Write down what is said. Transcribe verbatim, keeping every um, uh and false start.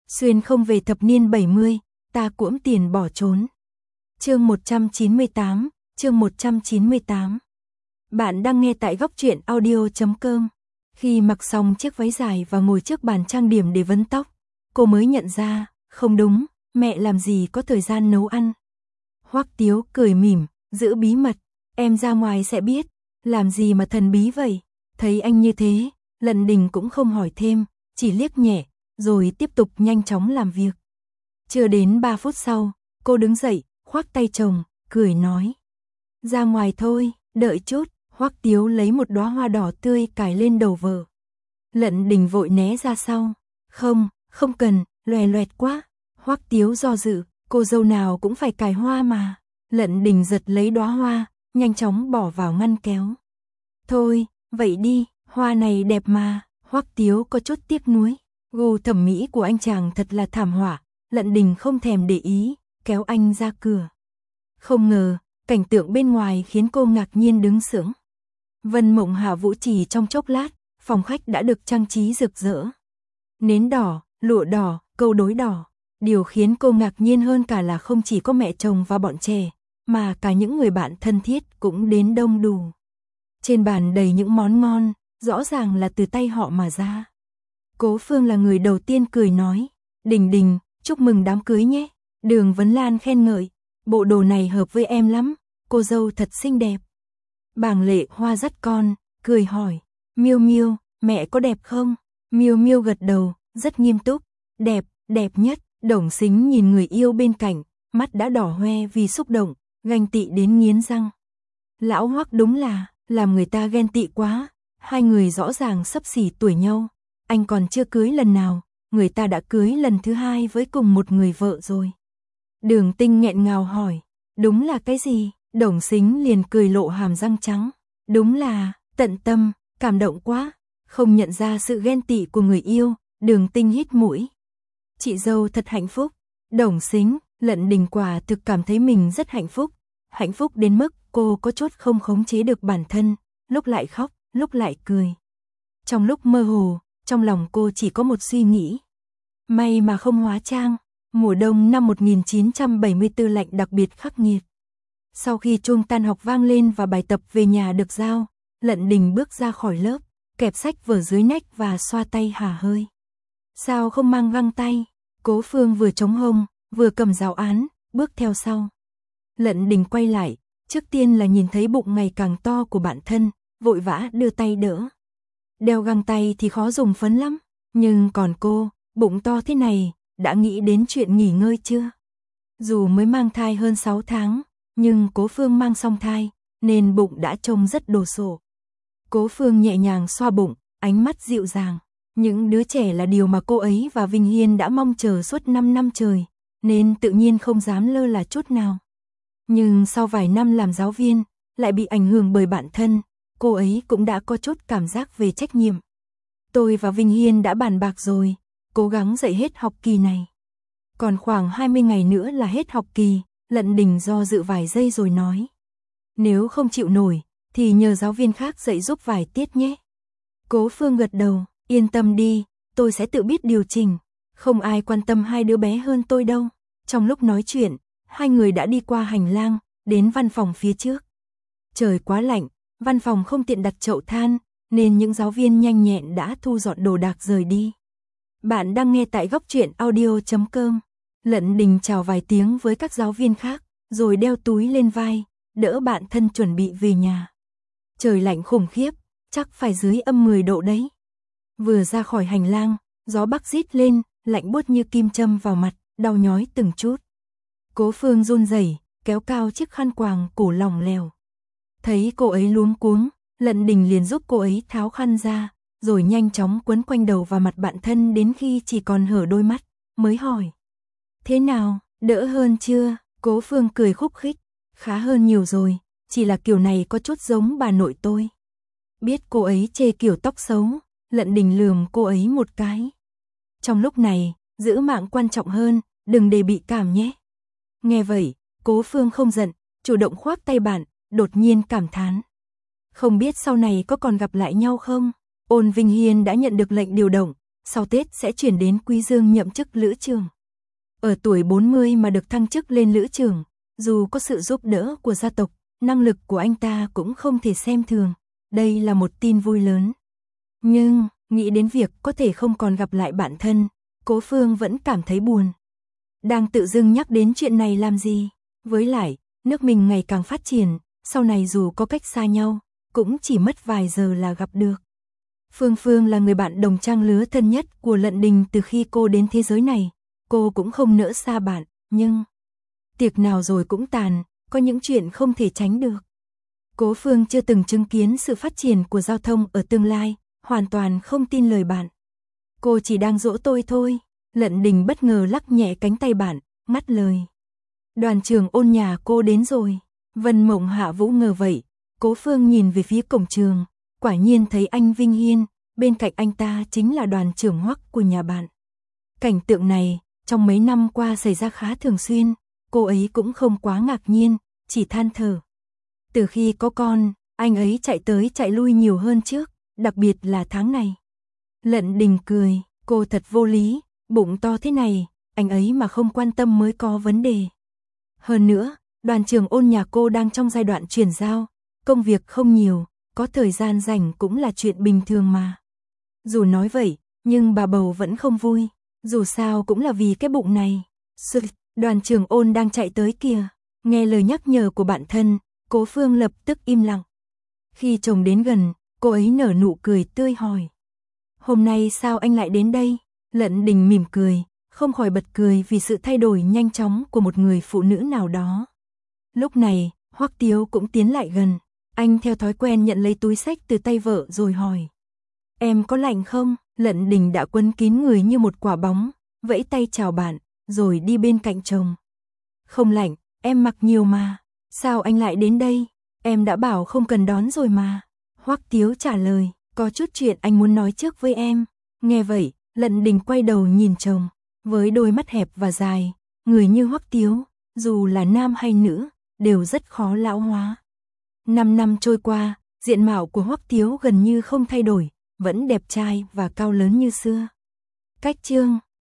Xuyên không về thập niên bảy mươi, ta cuỗm tiền bỏ trốn. Chương một trăm chín mươi tám, chương một trăm chín mươi tám. Bạn đang nghe tại góc truyện audio chấm com. Khi mặc xong chiếc váy dài và ngồi trước bàn trang điểm để vấn tóc, cô mới nhận ra, không đúng, mẹ làm gì có thời gian nấu ăn. Hoắc Tiếu cười mỉm, giữ bí mật, em ra ngoài sẽ biết, làm gì mà thần bí vậy. Thấy anh như thế, Lận Đình cũng không hỏi thêm, chỉ liếc nhẹ, rồi tiếp tục nhanh chóng làm việc. Chưa đến ba phút sau, cô đứng dậy, khoác tay chồng, cười nói. Ra ngoài thôi, đợi chút. Hoắc Tiếu lấy một đóa hoa đỏ tươi cài lên đầu vợ. Lận Đình vội né ra sau. Không, không cần, loè loẹt quá. Hoắc Tiếu do dự, cô dâu nào cũng phải cài hoa mà. Lận Đình giật lấy đóa hoa, nhanh chóng bỏ vào ngăn kéo. Thôi, vậy đi, hoa này đẹp mà. Hoắc Tiếu có chút tiếc nuối. Gu thẩm mỹ của anh chàng thật là thảm họa. Lận Đình không thèm để ý, kéo anh ra cửa. Không ngờ, cảnh tượng bên ngoài khiến cô ngạc nhiên đứng sững. Vân Mộng Hạ Vũ chỉ trong chốc lát, phòng khách đã được trang trí rực rỡ. Nến đỏ, lụa đỏ, câu đối đỏ. Điều khiến cô ngạc nhiên hơn cả là không chỉ có mẹ chồng và bọn trẻ, mà cả những người bạn thân thiết cũng đến đông đủ. Trên bàn đầy những món ngon, rõ ràng là từ tay họ mà ra. Cố Phương là người đầu tiên cười nói, Đình Đình, chúc mừng đám cưới nhé. Đường Vấn Lan khen ngợi, bộ đồ này hợp với em lắm, cô dâu thật xinh đẹp. Bàng Lệ Hoa dắt con, cười hỏi, Miêu Miêu, mẹ có đẹp không? Miêu Miêu gật đầu, rất nghiêm túc, đẹp, đẹp nhất. Đồng Sính nhìn người yêu bên cạnh, mắt đã đỏ hoe vì xúc động, ganh tị đến nghiến răng. Lão Hoắc đúng là, làm người ta ghen tị quá, hai người rõ ràng xấp xỉ tuổi nhau, anh còn chưa cưới lần nào, người ta đã cưới lần thứ hai với cùng một người vợ rồi. Đường Tinh nghẹn ngào hỏi, đúng là cái gì? Đồng Sính liền cười lộ hàm răng trắng, đúng là, tận tâm, cảm động quá, không nhận ra sự ghen tị của người yêu. Đường Tinh hít mũi. Chị dâu thật hạnh phúc. Đồng Sính, Lận Đình quả thực cảm thấy mình rất hạnh phúc, hạnh phúc đến mức cô có chút không khống chế được bản thân, lúc lại khóc, lúc lại cười. Trong lúc mơ hồ, trong lòng cô chỉ có một suy nghĩ. May mà không hóa trang. Mùa đông năm một nghìn chín trăm bảy mươi tư lạnh đặc biệt khắc nghiệt. Sau khi chuông tan học vang lên và bài tập về nhà được giao, Lận Đình bước ra khỏi lớp, kẹp sách vở dưới nách và xoa tay hả hơi. Sao không mang găng tay? Cố Phương vừa chống hông, vừa cầm giáo án, bước theo sau. Lận Đình quay lại, trước tiên là nhìn thấy bụng ngày càng to của bạn thân, vội vã đưa tay đỡ. Đeo găng tay thì khó dùng phấn lắm, nhưng còn cô, bụng to thế này, đã nghĩ đến chuyện nghỉ ngơi chưa? Dù mới mang thai hơn sáu tháng, nhưng Cố Phương mang song thai, nên bụng đã trông rất đồ sộ. Cố Phương nhẹ nhàng xoa bụng, ánh mắt dịu dàng. Những đứa trẻ là điều mà cô ấy và Vinh Hiên đã mong chờ suốt năm năm trời, nên tự nhiên không dám lơ là chút nào. Nhưng sau vài năm làm giáo viên, lại bị ảnh hưởng bởi bản thân, cô ấy cũng đã có chút cảm giác về trách nhiệm. Tôi và Vinh Hiên đã bàn bạc rồi, cố gắng dạy hết học kỳ này. Còn khoảng hai mươi ngày nữa là hết học kỳ, Lận Đình do dự vài giây rồi nói. Nếu không chịu nổi, thì nhờ giáo viên khác dạy giúp vài tiết nhé. Cố Phương gật đầu, yên tâm đi, tôi sẽ tự biết điều chỉnh, không ai quan tâm hai đứa bé hơn tôi đâu. Trong lúc nói chuyện, hai người đã đi qua hành lang, đến văn phòng phía trước. Trời quá lạnh, văn phòng không tiện đặt chậu than, nên những giáo viên nhanh nhẹn đã thu dọn đồ đạc rời đi. Bạn đang nghe tại góc truyện audio chấm com. Lận Đình chào vài tiếng với các giáo viên khác, rồi đeo túi lên vai, đỡ bạn thân chuẩn bị về nhà. Trời lạnh khủng khiếp, chắc phải dưới âm mười độ đấy. Vừa ra khỏi hành lang, gió bắc rít lên, lạnh buốt như kim châm vào mặt, đau nhói từng chút. Cố Phương run rẩy, kéo cao chiếc khăn quàng cổ lỏng lẻo. Thấy cô ấy luống cuống, Lận Đình liền giúp cô ấy tháo khăn ra, rồi nhanh chóng quấn quanh đầu và mặt bạn thân đến khi chỉ còn hở đôi mắt, mới hỏi. Thế nào, đỡ hơn chưa? Cố Phương cười khúc khích, khá hơn nhiều rồi, chỉ là kiểu này có chút giống bà nội tôi. Biết cô ấy chê kiểu tóc xấu, Lận Đình lườm cô ấy một cái. Trong lúc này, giữ mạng quan trọng hơn, đừng để bị cảm nhé. Nghe vậy, Cố Phương không giận, chủ động khoác tay bạn, đột nhiên cảm thán. Không biết sau này có còn gặp lại nhau không? Ôn Vinh Hiên đã nhận được lệnh điều động, sau Tết sẽ chuyển đến Quý Dương nhậm chức lữ trưởng. Ở tuổi bốn mươi mà được thăng chức lên lữ trưởng, dù có sự giúp đỡ của gia tộc, năng lực của anh ta cũng không thể xem thường. Đây là một tin vui lớn. Nhưng, nghĩ đến việc có thể không còn gặp lại bạn thân, Cố Phương vẫn cảm thấy buồn. Đang tự dưng nhắc đến chuyện này làm gì? Với lại, nước mình ngày càng phát triển, sau này dù có cách xa nhau, cũng chỉ mất vài giờ là gặp được. Phương Phương là người bạn đồng trang lứa thân nhất của Lận Đình từ khi cô đến thế giới này. Cô cũng không nỡ xa bạn, nhưng tiệc nào rồi cũng tàn, có những chuyện không thể tránh được. Cố Phương chưa từng chứng kiến sự phát triển của giao thông ở tương lai, hoàn toàn không tin lời bạn. Cô chỉ đang dỗ tôi thôi. Lận Đình bất ngờ lắc nhẹ cánh tay bạn, ngắt lời. Đoàn trưởng Ôn nhà cô đến rồi. Vân Mộng Hạ Vũ ngờ vậy, Cố Phương nhìn về phía cổng trường, quả nhiên thấy anh Vinh Hiên, bên cạnh anh ta chính là đoàn trưởng Hoắc của nhà bạn. Cảnh tượng này, trong mấy năm qua xảy ra khá thường xuyên, cô ấy cũng không quá ngạc nhiên, chỉ than thở. Từ khi có con, anh ấy chạy tới chạy lui nhiều hơn trước, đặc biệt là tháng này. Lận Đình cười, cô thật vô lý, bụng to thế này, anh ấy mà không quan tâm mới có vấn đề. Hơn nữa, đoàn trưởng Ôn nhà cô đang trong giai đoạn chuyển giao, công việc không nhiều, có thời gian rảnh cũng là chuyện bình thường mà. Dù nói vậy, nhưng bà bầu vẫn không vui, dù sao cũng là vì cái bụng này. Sự, đoàn trưởng Ôn đang chạy tới kìa, nghe lời nhắc nhở của bạn thân, Cố Phương lập tức im lặng. Khi chồng đến gần, cô ấy nở nụ cười tươi hỏi. Hôm nay sao anh lại đến đây? Lận Đình mỉm cười, không khỏi bật cười vì sự thay đổi nhanh chóng của một người phụ nữ nào đó. Lúc này, Hoắc Tiếu cũng tiến lại gần, anh theo thói quen nhận lấy túi xách từ tay vợ rồi hỏi. Em có lạnh không? Lận Đình đã quấn kín người như một quả bóng, vẫy tay chào bạn, rồi đi bên cạnh chồng. Không lạnh, em mặc nhiều mà. Sao anh lại đến đây? Em đã bảo không cần đón rồi mà. Hoắc Tiếu trả lời, có chút chuyện anh muốn nói trước với em. Nghe vậy, Lận Đình quay đầu nhìn chồng, với đôi mắt hẹp và dài, người như Hoắc Tiếu, dù là nam hay nữ, đều rất khó lão hóa. Năm năm trôi qua, diện mạo của Hoắc Tiếu gần như không thay đổi, vẫn đẹp trai và cao lớn như xưa. Cách chương